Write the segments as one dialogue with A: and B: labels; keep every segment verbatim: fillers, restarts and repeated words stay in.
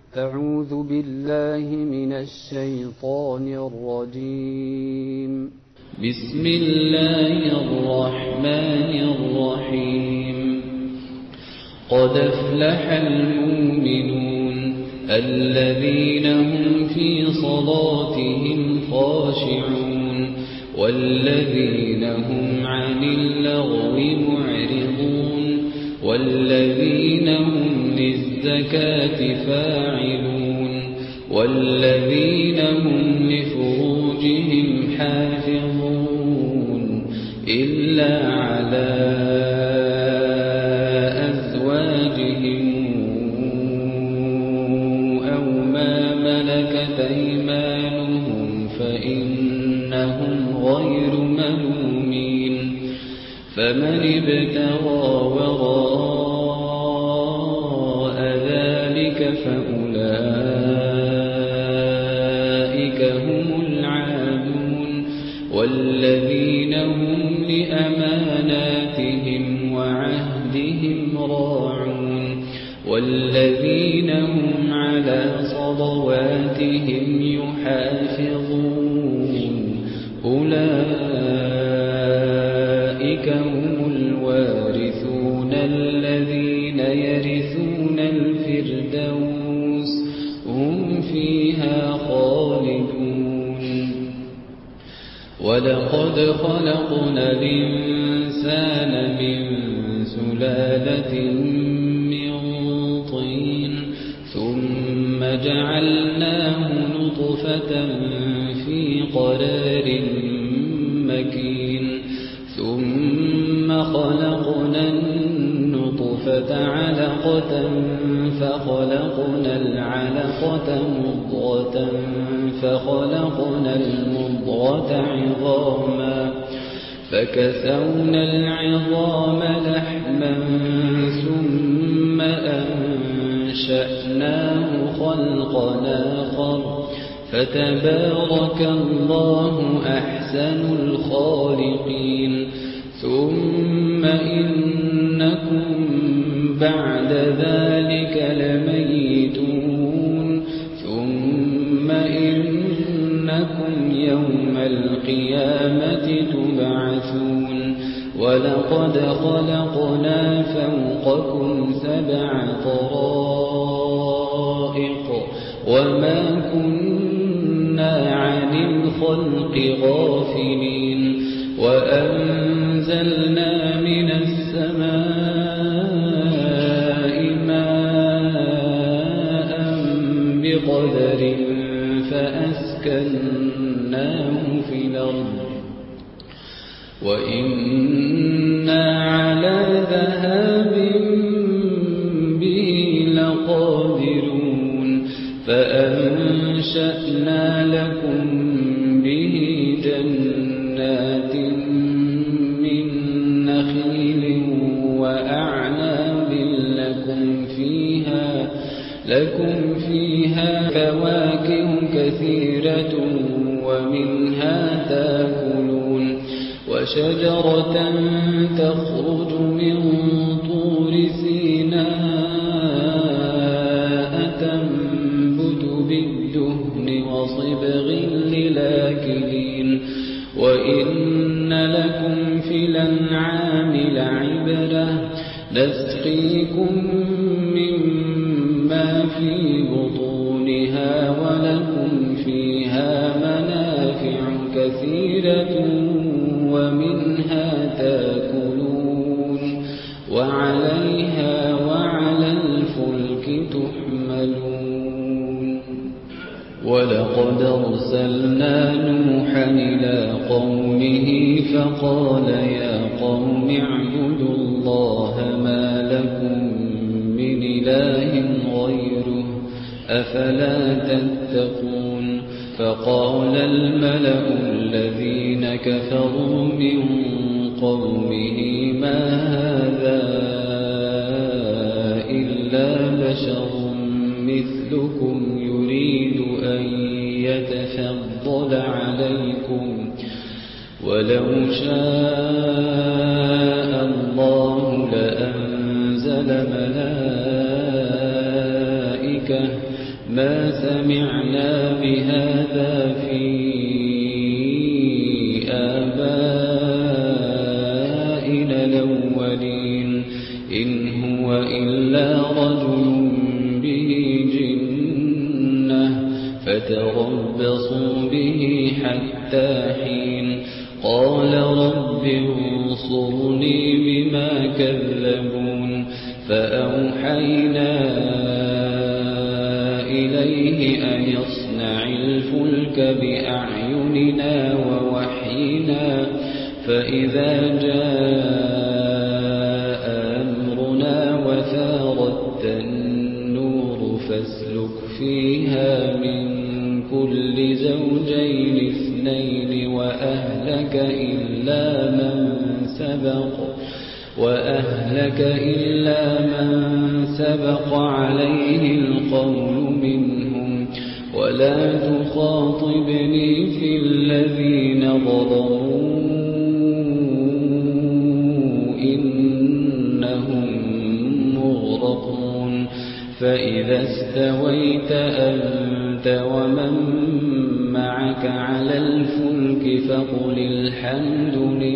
A: أعوذ بالله من الشيطان الرجيم.
B: بسم الله الرحمن الرحيم. قد أفلح المؤمنون الذين هم في صلاتهم خاشعون والذين هم عن اللغو معرضون والذين هم للزكاة فاعلون والذين هم لفروجهم حافظون إلا على أزواجهم أو ما ملكت أيمانهم فإنهم غير ملومين فمن ابتغى وراء ذلك فأولئك هم العادون والذين هم لأماناتهم وعهدهم راعون والذين هم على صلواتهم يحافظون أولئك هم الوارثون الذين يرثون الفردوس هم فيها خالدون. ولقد خلقنا الإنسان من سلالة من طين ثم جعلناه نطفة في قرار مكين ثم خلقنا النطفة علقة فخلقنا العلقة مضغة فخلقنا المضغة عظاما فكسونا العظام لحما ثم أنشأناه خلقا آخر فتبارك الله أحسن الخالقين. ثم إنكم بعد ذلك لميتون ثم إنكم يوم القيامة تبعثون. ولقد خلقنا فوقكم سبع طرائق وما كنا عن الخلق غافلين وأنزلنا من السماء ماء بقدر فأسكناه في الأرض وإنا على ذهاب به لقادرون فأنشأنا لكم به جنات من نخيل وأعناب لكم فيها لكم فيها فواكه كثيرة ومنها تأكلون وشجرة تخرج من طور سيناء تنبت بالدهن وصبغ للآكلين وإن لكم في الأنعام لعبرة نسقيكم مما في بطونها ولكم فيها منافع كثيرة ومنها تأكلون وعليها وعلى الفلك تحملون. ولقد أرسلنا نوحا إلى قومه فقال يا قوم اعبدوا الله ما لكم من إله غيره أفلا تتقون. فقال الملأ الذين كفروا من قومه ما هذا إلا بشر مثلكم يريد أن يتفضل عليكم ولو شاء الله لأنزل ملائكة ما سمعنا بهذا في آبائنا الأولين إن هو إلا رجل به جنة فتربصوا به حتى حين قال رب انصرني بما كذبون فأوحينا إليه أن يصنع الفلك بأعيننا ووحينا فإذا جاء أمرنا وفارت النور فاسلك فيها من كل زوجين اثنين وأهلك إلا من سبق وأهلك إلا من سبق عليه القول منهم ولا تخاطبني في الذين ظلموا إنهم مغرقون فإذا استويت أنت ومن معك على الفلك فقل الحمد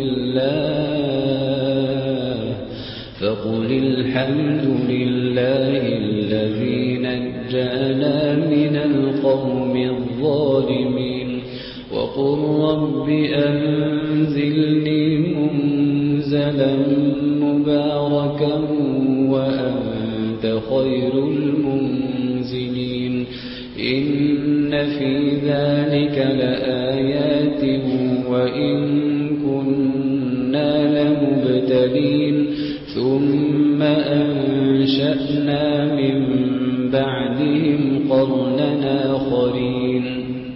B: لله فقل الحمد لله الذي نجانا من القوم الظالمين وقل رب أنزلني منزلا مباركا وأنت خير المنزلين إن في ذلك لآيات وإن كنا لمبتلين ثم أنشأنا من بعدهم قرننا آخرين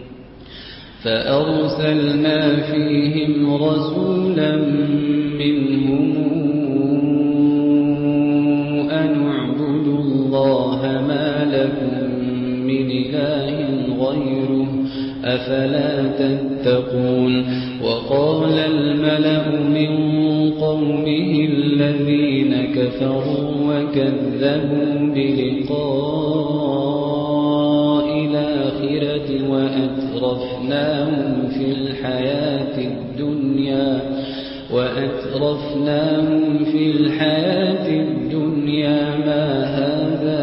B: فأرسلنا فيهم رسولا منهم أن اعبدوا الله ما لكم من إله غيره أفلا تتقون وقال الملأ من قومه الذين كفروا وكذبوا بلقاء الآخرة وأترفناهم في الحياة الدنيا وأترفناهم في الحياة الدنيا ما هذا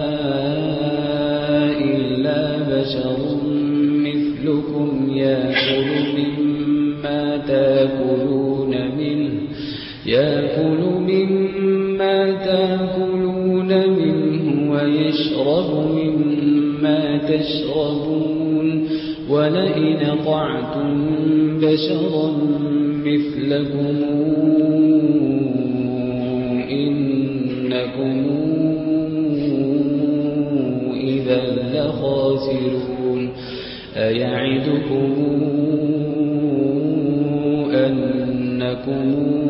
B: إلا بشر مثلكم يأكل مما تأكلون منه يأكل مما تأكلون منه ويشرب مما تشربون ولئن أطعتم بشرا مثلكم إنكم إذا لخاسرون أيعدكم أنكم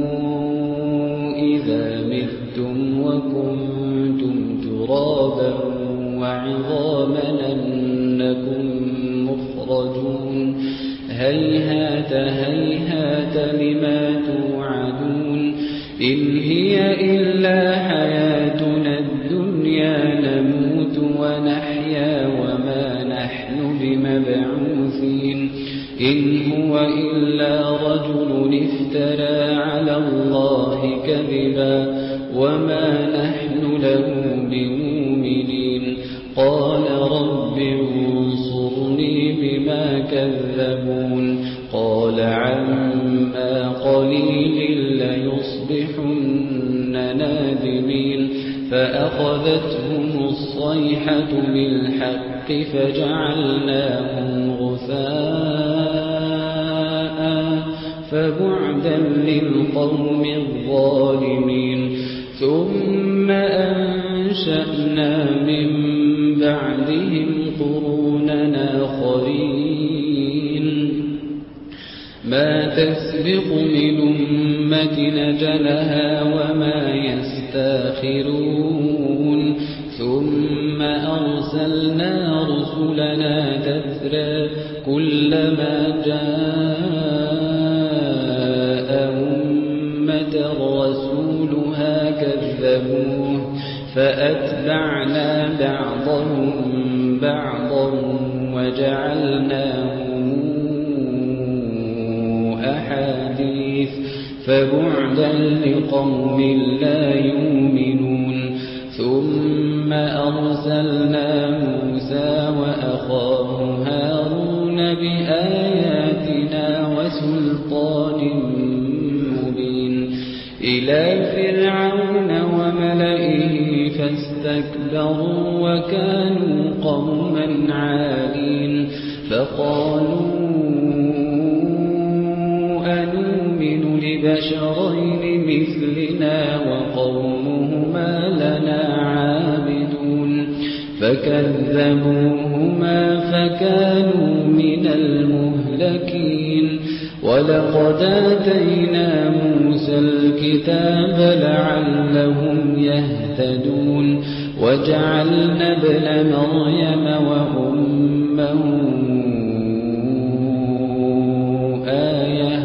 B: إذا متم وكنتم ترابا وعظاما أنكم مخرجون هيهات هيهات لما توعدون إن هي إلا حياتنا الدنيا نموت ونحيا وما نحن بمبعوثين إن هو إلا رجل افترى على الله كذبا وما نحن له بمؤمنين قال رب انصرني بما كذبون قال عما قليل ليصبحن نادمين فأخذتهم الصيحة بالحق فجعلناهم غثاء فبعدا للقوم الظالمين ثم أنشأنا من بعدهم قرونا آخرين ما تسبق من أمة أجلها وما يستاخرون ثم أرسلنا رسلنا تترى كلما جاء أمة رسولها كذبوه فأتبعنا بعضهم بعضا وجعلناه أحاديث فبعدا لقوم لا يؤمنون ثم أرسلنا موسى وأخاه هارون بآياتنا وسلطان مبين إلى فرعون وملئه فاستكبروا وكانوا قوما عالين فقالوا أنؤمن لبشرين مثلنا وقومهما لنا عابدون فكذبوهما فكانوا من المهلكين ولقد آتينا موسى الكتاب لعلهم يهتدون وجعلنا ابن مريم وأمه آية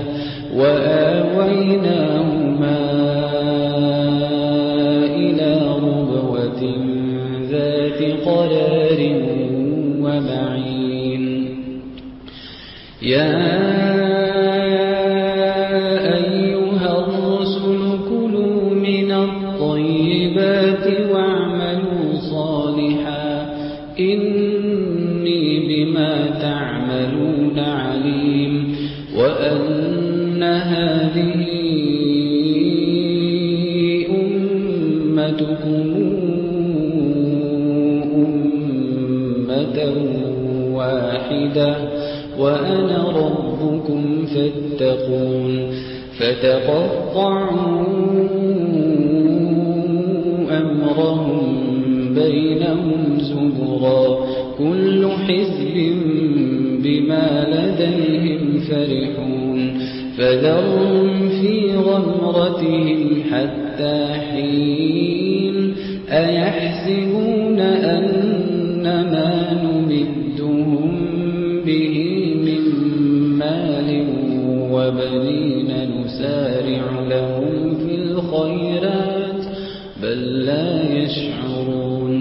B: وآويناهما إلى ربوة ذات قرار ومعين يا أيها الرسل كلوا من الطيبات واعملوا صالحا إني بما تعملون عليم وأن هذه أمتكم أمة واحدة وأنا ربكم فاتقون فتقطعوا أمرهم بينهم زبرا كل حزب بما لديهم فرحون فذرهم في غمرتهم حتى حين أيحسبون أن ما نمدهم به من مال وبنين نسارع لهم في الخيرات بل لا يشعرون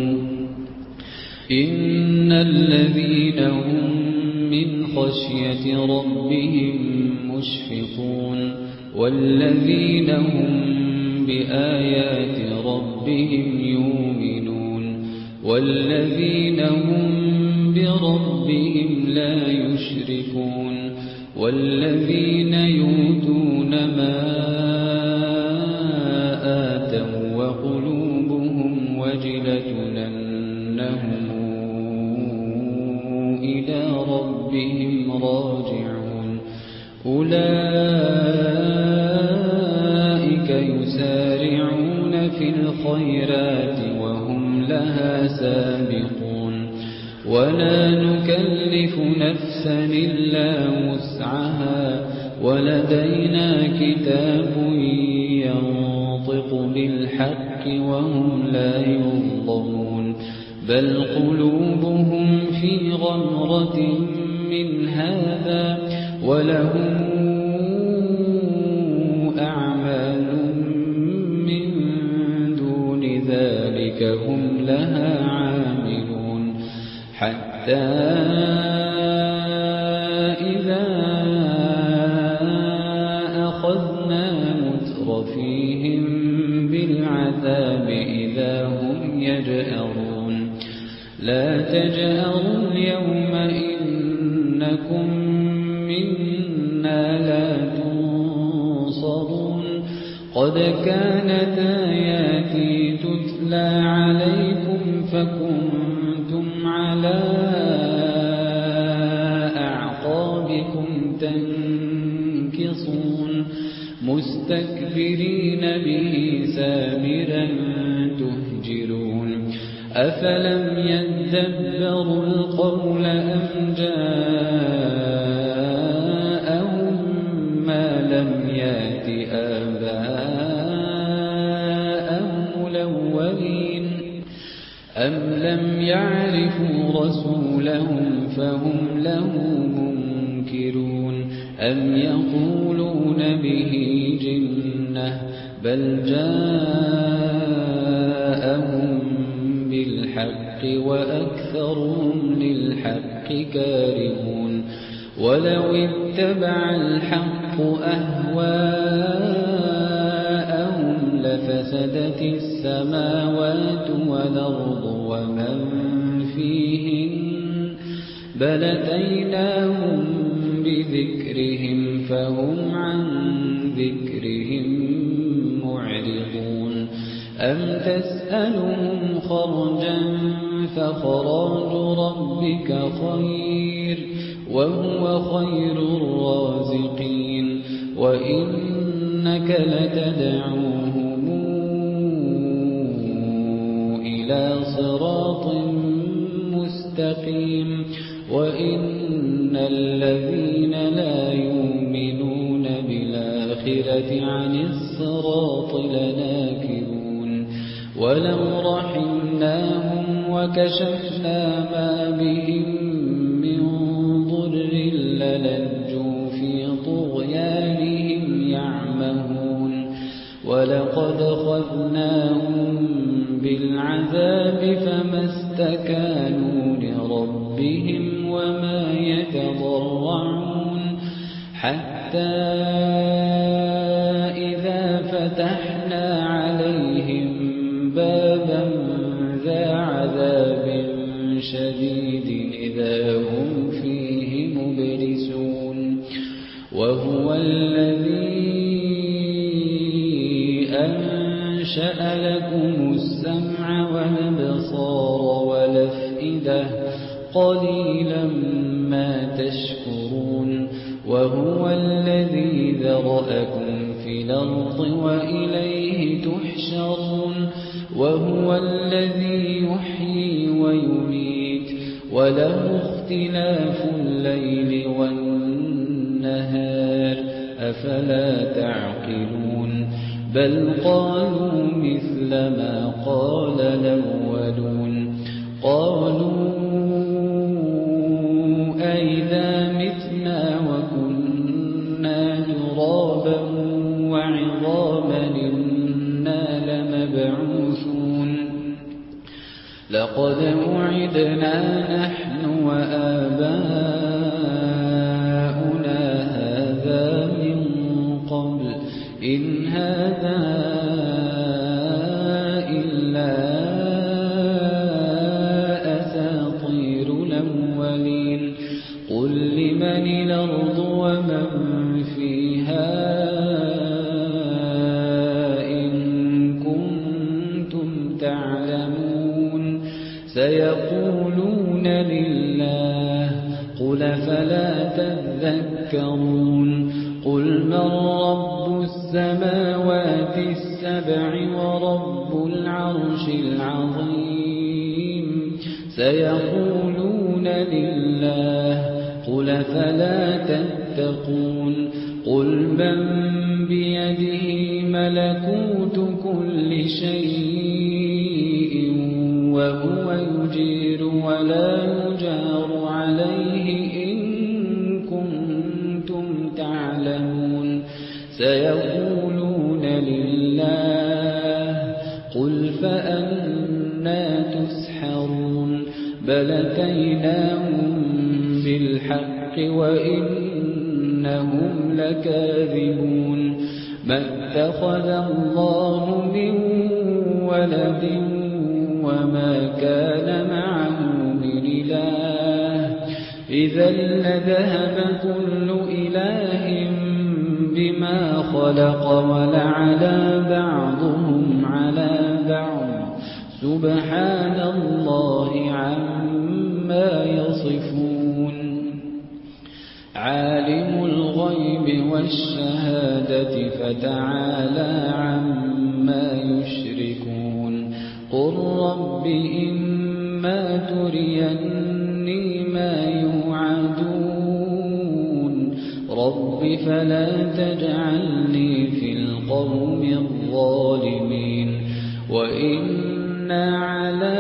B: إن الذين هم من خشية ربهم مشفقون والذين هم بآيات ربهم يؤمنون والذين هم بربهم لا يشركون والذين يؤتون ما آتوا وقلوبهم وجلة أنهم إلى ربهم راجعون أولئك يسارعون في الخيرات وهم لها سابقون ولا نكلف نفسا إلا وسعها ولدينا كتاب ينطق بالحق وهم لا يظلمون بل قلوبهم في غمرة من هذا ولهم أعمال من دون ذلك هم لها عاملون حتى إذا أخذنا مترفيهم بالعذاب إذا هم يجأرون لا تجأروا اليوم إنكم منا لا تنصرون قد كانت آياتي تتلى عليكم فكنتم على أعقابكم تنكصون مستكبرين به سامرا تهجرون أفلم يدبروا القول أم جاءهم ما لم يأت آباءهم الأولين أم لم يعرفوا رسولهم فهم له منكرون أم يقولون به جنة بل جاءهم بالحق وأكثرهم للحق كارهون ولو اتبع الحق أهواءهم لفسدت السماوات والأرض ومن فيهن بل أتيناهم بذكرهم فهم عن ذكرهم معرضون أم تسألهم خرجا فخراج ربك خير وهو خير الرازقين وإنك لتدعوهم إلى صراط مستقيم وإن الذين لا يؤمنون بالآخرة عن الصراط لناكبون ولو رحمناهم وكشفنا ما بهم من ضر للجوا في طغيانهم يعمهون ولقد أخذناهم بالعذاب فما استكانوا لربهم وما يتضرعون حتى إذا فتحنا عليهم بابا ذا عذاب شديد إذا هم فيه مبلسون وهو الذي أنشأ لكم السمع والأبصار والأفئدة قليلا ما تشكرون وهو الذي ذرأكم في الأرض وإليه تحشرون وهو الذي يحيي ويميت وله اختلاف الليل والنهار أفلا تعقلون بل قالوا مثل ما قال الأولون قالوا أئذا متنا وكنا ترابا وعظاما إنا لمبعوثون لقد وعدنا نحن وآباؤنا هذا من قبل إن هذا إلا أساطير الأولين قل لمن الأرض ومن فيها إن كنتم تعلمون سيقولون لله قل فلا تذكرون قل من رب السماوات السبع ورب العرش العظيم سيقولون لله قل فلا تتقون قل من بيده ملكوت كل شيء وهو يجير ولا يجار عليه إن كنتم تعلمون سيقولون لله قل فأنا تسحرون بل أتيناهم بالحق وإنهم لكاذبون ما اتخذ الله من ولد وما كان معه من إله إذا لذهب كل إله بما خلق ولعلى بعضهم على بعض سبحان الله عما يصفون عالم الغيب والشهادة فتعالى عما يشركون قل رب إما تريني ما يوعدون رب فلا تجعلني في القوم الظالمين وإنا على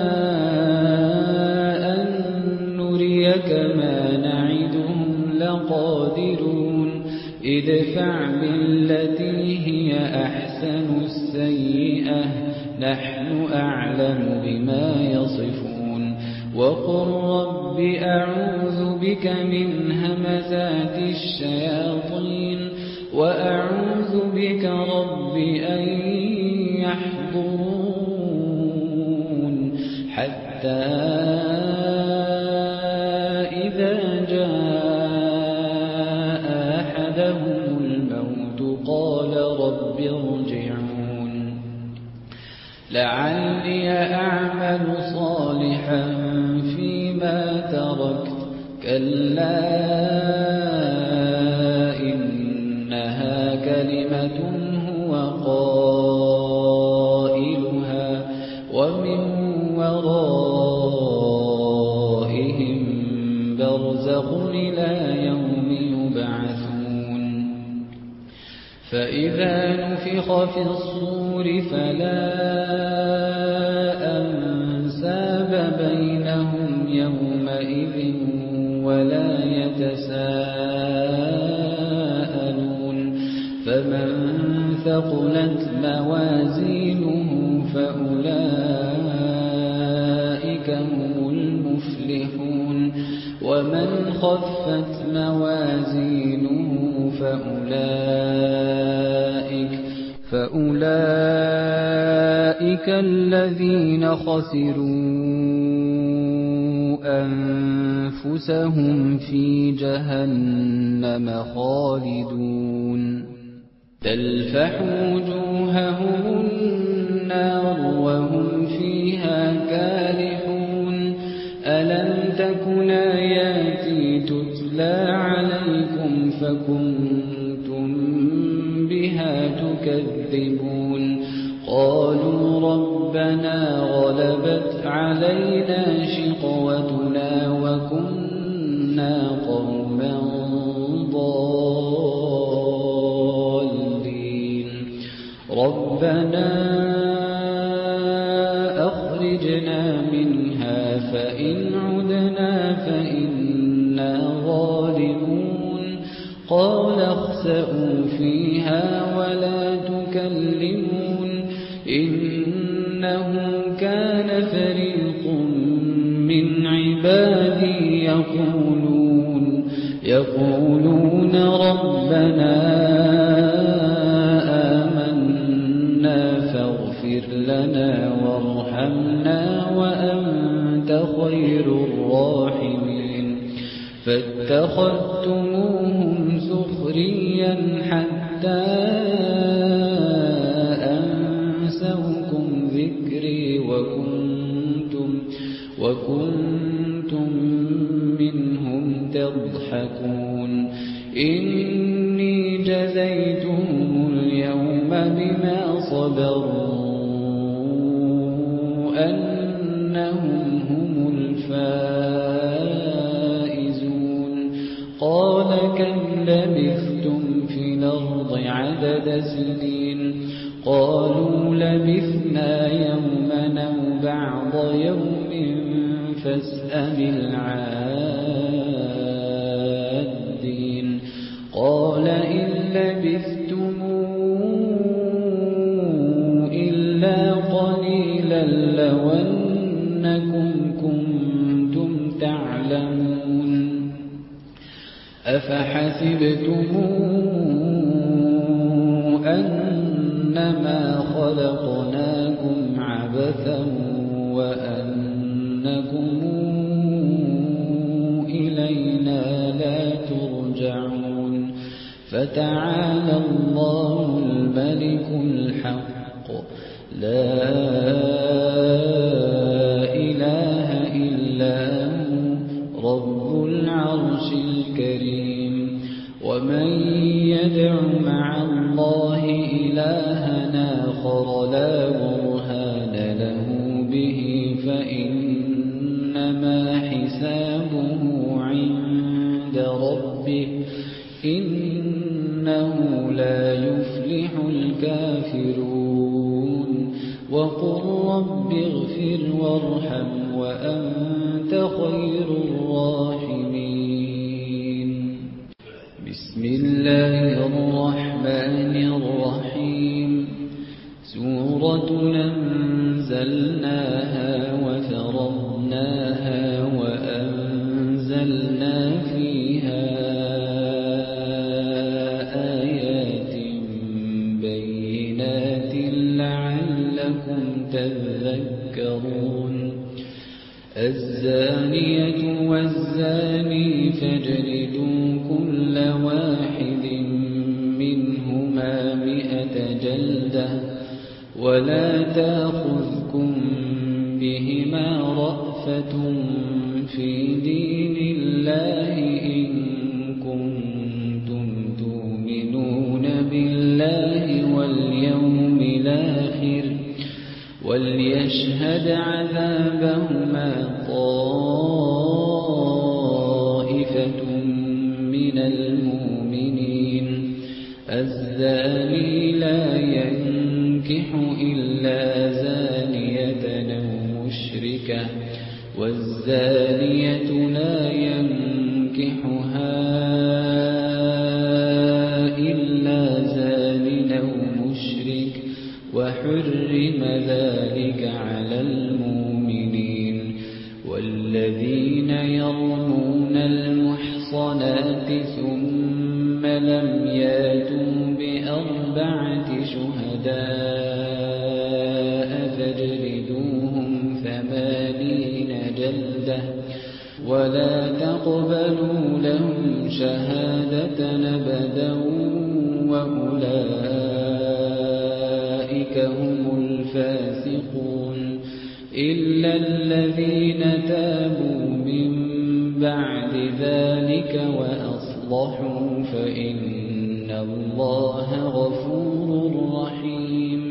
B: أن نريك ما نعدهم لقادرون ادفع بالتي هي أحسن السيئة نحن نحن أعلم بما يصفون وقل رب أعوذ بك من همزات الشياطين وأعوذ بك رب أن يحضرون حتى إذا جاء أحدهم الموت قال رب ارجعون لعلي أعمل صالحا فيما تركت كلا إنها كلمة هو قائلها ومن ورائهم برزخ إلى يوم يبعثون فإذا نفخ في الصور فلا أنساب بينهم يومئذ ولا يتساءلون فمن ثقلت موازينه فأولئك هم المفلحون ومن خفت موازينه فأولئك فأولئك الذين خسروا أنفسهم في جهنم خالدون تلفح وجوههم النار وهم فيها كالحون ألم تكن آياتي تتلى عليكم فكنتم بها تكذبون قالوا ربنا غلبت علينا شقوتنا وكنا قوما ضالين ربنا أخرجنا منها فإن عدنا فإنا ظالمون قال اخسئوا فيها ولا تكلمون إنه كان فريق من عبادي يقولون يقولون ربنا آمنا فاغفر لنا وارحمنا وأنت خير الراحمين فاتخذتموهم سخريا حتى أنسوكم ذكري وكنتم وكنتم منهم تضحكون إني جزيتهم اليوم بما صبروا أنهم هم الفائزون قال كم لبثتم في الأرض عدد سنين قالوا لبثنا يوما أو بعض يوم فاسأل العادين قال إن لبثتم إلا قليلا لو أنكم كنتم تعلمون أفحسبتم أنما خلقناكم عبثا وأنكم إلينا لا ترجعون فتعالى الله الملك الحق لا إله إلا هو رب العرش الكريم ومن يدع مع الله إلهنا آخر لا برهان له به فإنما حسابه عند ربه إنه لا يفلح الكافرون وقل رب اغفر وارحم وأنت خير الراحمين بسم الله الرحمن الرحيم سورة الزانية والزاني فاجلدوا كل واحد منهما مئة جلدة ولا تأخذكم بهما رأفة في دين الله إن كنتم تؤمنون بالله واليوم الآخر وليشهد عذابهما طائفة من المؤمنين الزاني لا ينكح إلا زانية أو مشركة والزانية لا ينكحها إلا زان أو مشرك وحرم ذلك على المؤمنين والذين يرمون المحصنات ثم لم ياتوا بأربعة شهداء فاجلدوهم ثمانين جلدة ولا تقبلوا لهم شهادة أبدا وأولئك هم الفاسقون إلا الذين تابوا من بعد ذلك وأصلحوا فإن الله غفور رحيم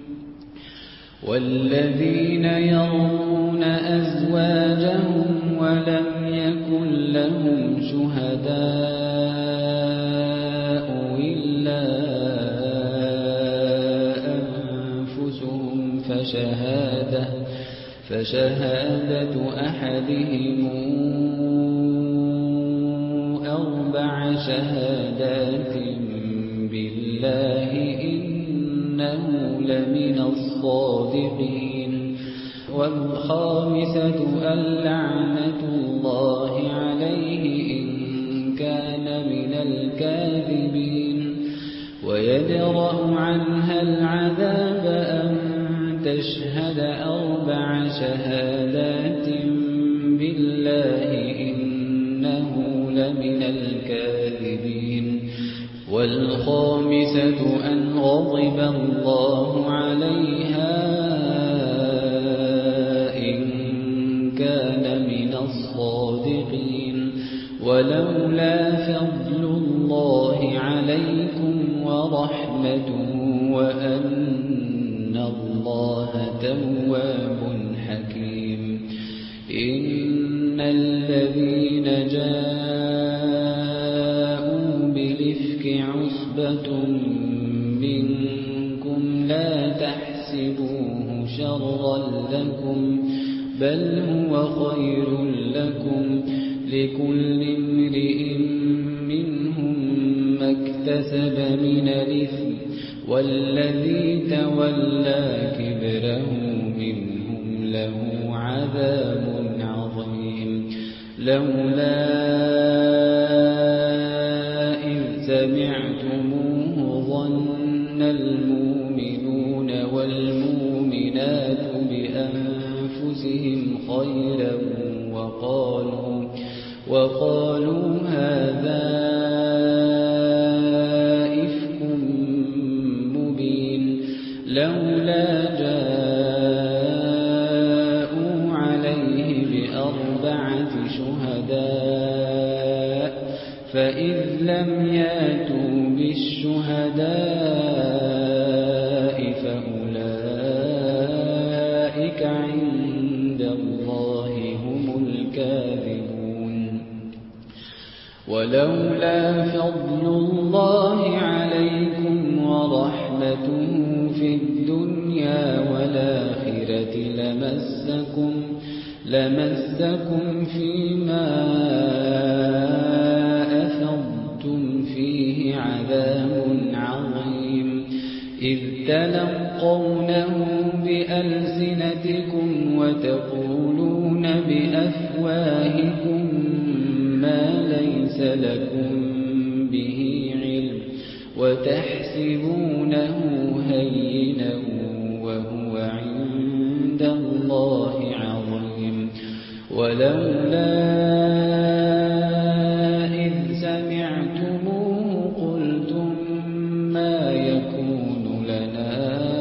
B: والذين يرمون أزواجهم ولم يكن لهم شهداء إلا أنفسهم فشهادة فشهادة أحدهم أربع شهادات بالله إنه لمن الصادقين والخامسة اللعنة الله عليه إن كان من الكاذبين ويدرأ عنها العذاب أن تشهد أربع شهادات بالله إنه لمن الكاذبين والخامسة أن غضب الله عليها إن كان من الصادقين ولولا فضل الله عليكم ورحمته وأن الله تواب حكيم إن الذين جاءوا بالإفك عصبة منكم لا تحسبوه شرا لكم بل هو خير لكم لكل امرئ منهم ما اكتسب من الإثم والذي تولى كبره منهم له عذاب عظيم لولا إذ سمعتموه ظن المؤمنون والمؤمنات بأنفسهم خيرا وقالوا وقالوا هذا إفك مبين لولا جاءوا عليه بأربعة شهداء فإذ لم ياتوا بالشهداء فأولئك عند الله هم الكاذبون ولولا فضل الله عليكم ورحمته في الدنيا والآخرة لمسكم لمسكم فيما أفضتم فيه عذاب عظيم إذ تلقونه بألسنتكم وتقولون بأفواهكم ما ليس لكم به علم وتحسبونه هينا وهو عند الله عظيم ولولا إذ سمعتموه قلتم ما يكون لنا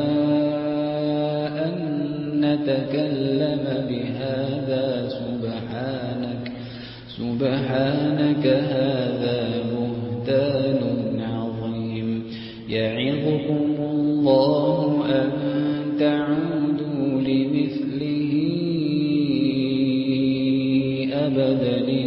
B: أن نتكلم بهذا سبحانك سبحانك هذا بهتان عظيم يعظكم الله أن تعودوا لمثله أبدا إن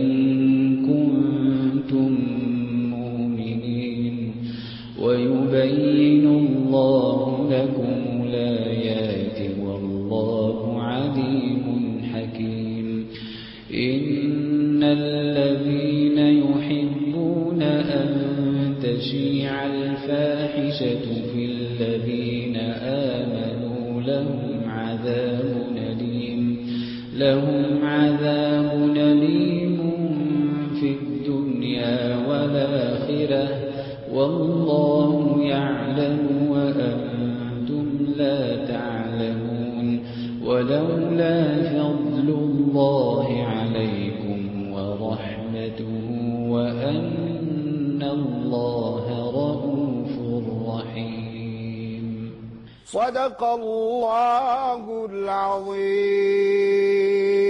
B: كنتم مؤمنين ويبين الله لكم الآيات والله عليم حكيم إن الذين يحبون أن تشيع الفاحشة في الذين آمنوا لهم عذاب أليم لهم عذاب أليم في الدنيا والآخرة والله يعلم وأنتم لا تعلمون ولولا فضل الله عليكم ورحمته وأن الله رؤوف رحيم.
C: صدق الله العظيم.